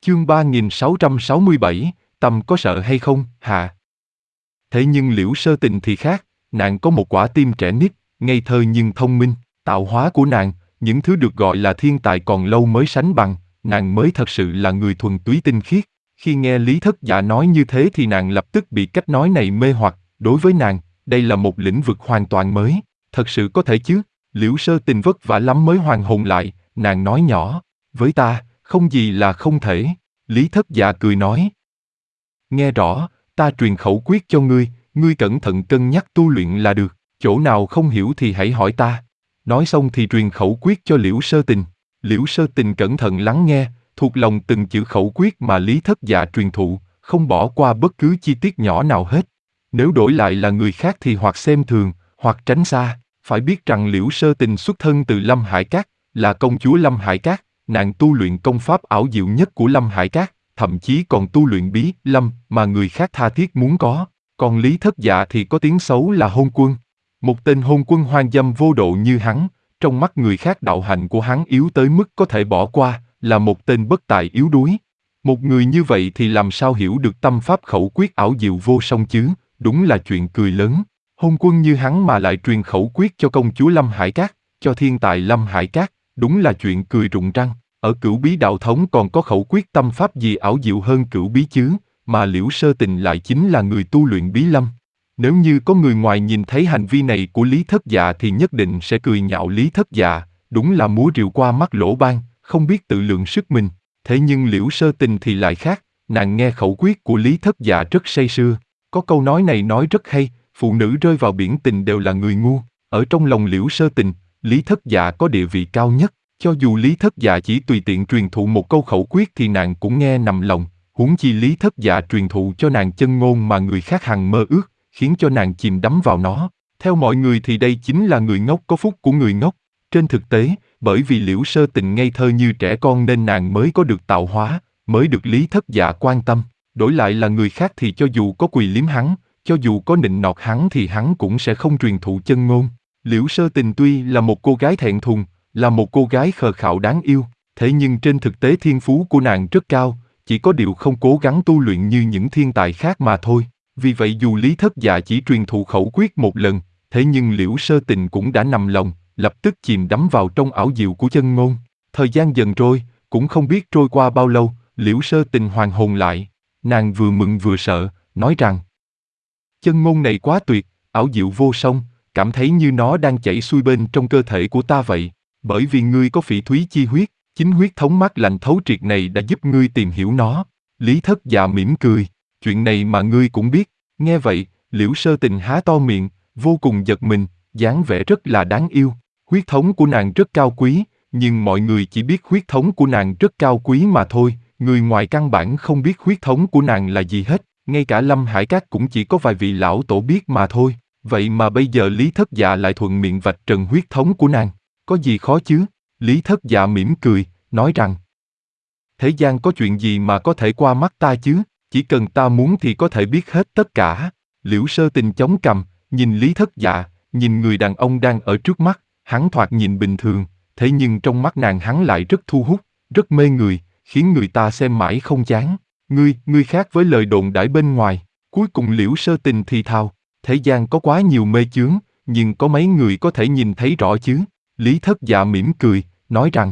Chương 3667, Tâm có sợ hay không, hạ. Thế nhưng Liễu Sơ Tình thì khác, nàng có một quả tim trẻ nít, ngây thơ nhưng thông minh, tạo hóa của nàng, những thứ được gọi là thiên tài còn lâu mới sánh bằng, nàng mới thật sự là người thuần túy tinh khiết. Khi nghe Lý Thất Dạ nói như thế thì nàng lập tức bị cách nói này mê hoặc, đối với nàng, đây là một lĩnh vực hoàn toàn mới, thật sự có thể chứ? Liễu Sơ Tình vất vả lắm mới hoàn hồn lại, nàng nói nhỏ, với ta, không gì là không thể. Lý Thất Dạ cười nói, nghe rõ, ta truyền khẩu quyết cho ngươi, ngươi cẩn thận cân nhắc tu luyện là được, chỗ nào không hiểu thì hãy hỏi ta. Nói xong thì truyền khẩu quyết cho Liễu Sơ Tình. Liễu Sơ Tình cẩn thận lắng nghe, thuộc lòng từng chữ khẩu quyết mà Lý Thất Dạ truyền thụ, không bỏ qua bất cứ chi tiết nhỏ nào hết. Nếu đổi lại là người khác thì hoặc xem thường, hoặc tránh xa. Phải biết rằng Liễu Sơ Tình xuất thân từ Lâm Hải Các, là công chúa Lâm Hải Các, nàng tu luyện công pháp ảo diệu nhất của Lâm Hải Các, thậm chí còn tu luyện bí lâm mà người khác tha thiết muốn có. Còn Lý Thất Dạ thì có tiếng xấu là hôn quân. Một tên hôn quân hoang dâm vô độ như hắn, trong mắt người khác đạo hạnh của hắn yếu tới mức có thể bỏ qua, là một tên bất tài yếu đuối. Một người như vậy thì làm sao hiểu được tâm pháp khẩu quyết ảo diệu vô song chứ, đúng là chuyện cười lớn. Hôn quân như hắn mà lại truyền khẩu quyết cho công chúa Lâm Hải Các, cho thiên tài Lâm Hải Các, đúng là chuyện cười rụng răng. Ở Cửu Bí Đạo Thống còn có khẩu quyết tâm pháp gì ảo diệu hơn Cửu Bí chứ, mà Liễu Sơ Tình lại chính là người tu luyện bí lâm. Nếu như có người ngoài nhìn thấy hành vi này của Lý Thất Dạ thì nhất định sẽ cười nhạo Lý Thất Dạ, đúng là múa rìu qua mắt lỗ ban, không biết tự lượng sức mình. Thế nhưng Liễu Sơ Tình thì lại khác, nàng nghe khẩu quyết của Lý Thất Dạ rất say sưa. Có câu nói này nói rất hay, phụ nữ rơi vào biển tình đều là người ngu. Ở trong lòng Liễu Sơ Tình, Lý Thất Dạ có địa vị cao nhất. Cho dù Lý Thất Dạ chỉ tùy tiện truyền thụ một câu khẩu quyết thì nàng cũng nghe nằm lòng, huống chi Lý Thất Dạ truyền thụ cho nàng chân ngôn mà người khác hằng mơ ước, khiến cho nàng chìm đắm vào nó. Theo mọi người thì đây chính là người ngốc có phúc của người ngốc. Trên thực tế, bởi vì Liễu Sơ Tình ngây thơ như trẻ con nên nàng mới có được tạo hóa, mới được Lý Thất Dạ quan tâm. Đổi lại là người khác thì cho dù có quỳ liếm hắn, cho dù có nịnh nọt hắn thì hắn cũng sẽ không truyền thụ chân ngôn. Liễu Sơ Tình tuy là một cô gái thẹn thùng, là một cô gái khờ khạo đáng yêu, thế nhưng trên thực tế thiên phú của nàng rất cao, chỉ có điều không cố gắng tu luyện như những thiên tài khác mà thôi. Vì vậy dù Lý Thất Dạ chỉ truyền thụ khẩu quyết một lần, thế nhưng Liễu Sơ Tình cũng đã nằm lòng, lập tức chìm đắm vào trong ảo diệu của chân ngôn. Thời gian dần trôi, cũng không biết trôi qua bao lâu, Liễu Sơ Tình hoàn hồn lại. Nàng vừa mừng vừa sợ, nói rằng chân ngôn này quá tuyệt, ảo diệu vô song, cảm thấy như nó đang chảy xuôi bên trong cơ thể của ta vậy. Bởi vì ngươi có phỉ thúy chi huyết, chính huyết thống mát lạnh thấu triệt này đã giúp ngươi tìm hiểu nó. Lý Thất Dạ mỉm cười, chuyện này mà ngươi cũng biết. Nghe vậy, Liễu Sơ Tình há to miệng, vô cùng giật mình, dáng vẻ rất là đáng yêu. Huyết thống của nàng rất cao quý, nhưng mọi người chỉ biết huyết thống của nàng rất cao quý mà thôi, người ngoài căn bản không biết huyết thống của nàng là gì hết, ngay cả Lâm Hải Các cũng chỉ có vài vị lão tổ biết mà thôi. Vậy mà bây giờ Lý Thất Dạ lại thuận miệng vạch trần huyết thống của nàng. Có gì khó chứ? Lý Thất Dạ mỉm cười, nói rằng thế gian có chuyện gì mà có thể qua mắt ta chứ, chỉ cần ta muốn thì có thể biết hết tất cả. Liễu Sơ Tình chống cằm, nhìn Lý Thất Dạ, nhìn người đàn ông đang ở trước mắt, hắn thoạt nhìn bình thường, thế nhưng trong mắt nàng hắn lại rất thu hút, rất mê người, khiến người ta xem mãi không chán. Ngươi khác với lời đồn đãi bên ngoài. Cuối cùng Liễu Sơ Tình thì thào, thế gian có quá nhiều mê chướng, nhưng có mấy người có thể nhìn thấy rõ chứ? Lý Thất Dạ mỉm cười, nói rằng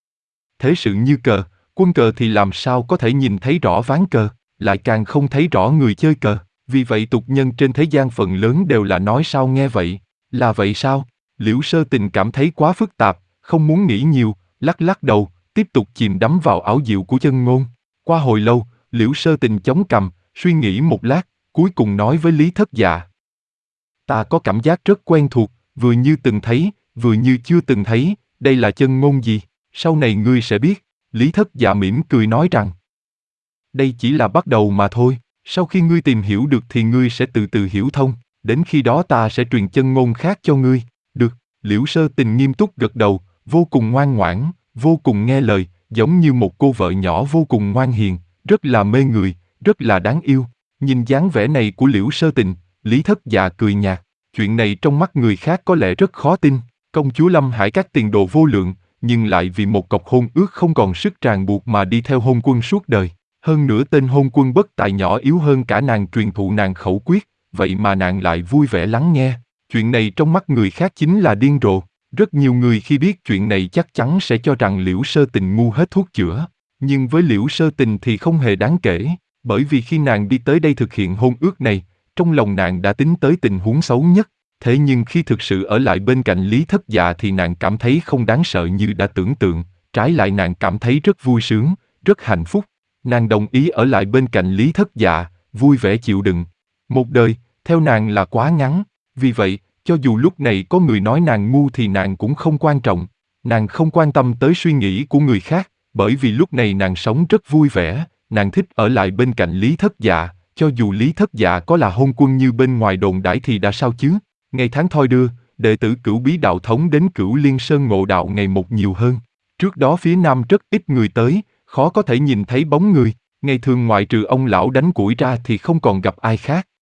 thế sự như cờ, quân cờ thì làm sao có thể nhìn thấy rõ ván cờ, lại càng không thấy rõ người chơi cờ. Vì vậy tục nhân trên thế gian phần lớn đều là nói sao nghe vậy. Là vậy sao? Liễu Sơ Tình cảm thấy quá phức tạp, không muốn nghĩ nhiều, lắc lắc đầu, tiếp tục chìm đắm vào ảo diệu của chân ngôn. Qua hồi lâu, Liễu Sơ Tình chống cằm, suy nghĩ một lát, cuối cùng nói với Lý Thất Dạ. Ta có cảm giác rất quen thuộc, vừa như từng thấy, vừa như chưa từng thấy, đây là chân ngôn gì? Sau này ngươi sẽ biết. Lý Thất Dạ mỉm cười nói rằng đây chỉ là bắt đầu mà thôi, sau khi ngươi tìm hiểu được thì ngươi sẽ từ từ hiểu thông, đến khi đó ta sẽ truyền chân ngôn khác cho ngươi. Được, Liễu Sơ Tình nghiêm túc gật đầu, vô cùng ngoan ngoãn, vô cùng nghe lời, giống như một cô vợ nhỏ vô cùng ngoan hiền, rất là mê người, rất là đáng yêu. Nhìn dáng vẻ này của Liễu Sơ Tình, Lý Thất Dạ cười nhạt, chuyện này trong mắt người khác có lẽ rất khó tin. Công chúa Lâm Hải Các tiền đồ vô lượng, nhưng lại vì một cọc hôn ước không còn sức ràng buộc mà đi theo hôn quân suốt đời. Hơn nữa tên hôn quân bất tài nhỏ yếu hơn cả nàng truyền thụ nàng khẩu quyết, vậy mà nàng lại vui vẻ lắng nghe. Chuyện này trong mắt người khác chính là điên rồ. Rất nhiều người khi biết chuyện này chắc chắn sẽ cho rằng Liễu Sơ Tình ngu hết thuốc chữa. Nhưng với Liễu Sơ Tình thì không hề đáng kể, bởi vì khi nàng đi tới đây thực hiện hôn ước này, trong lòng nàng đã tính tới tình huống xấu nhất. Thế nhưng khi thực sự ở lại bên cạnh Lý Thất Dạ thì nàng cảm thấy không đáng sợ như đã tưởng tượng, trái lại nàng cảm thấy rất vui sướng, rất hạnh phúc. Nàng đồng ý ở lại bên cạnh Lý Thất Dạ, vui vẻ chịu đựng. Một đời, theo nàng là quá ngắn, vì vậy, cho dù lúc này có người nói nàng ngu thì nàng cũng không quan trọng. Nàng không quan tâm tới suy nghĩ của người khác, bởi vì lúc này nàng sống rất vui vẻ, nàng thích ở lại bên cạnh Lý Thất Dạ, cho dù Lý Thất Dạ có là hôn quân như bên ngoài đồn đãi thì đã sao chứ. Ngày tháng thoi đưa, đệ tử Cửu Bí đạo thống đến Cửu Liên Sơn ngộ đạo ngày một nhiều hơn. Trước đó phía nam rất ít người tới, khó có thể nhìn thấy bóng người, ngày thường ngoại trừ ông lão đánh củi ra thì không còn gặp ai khác.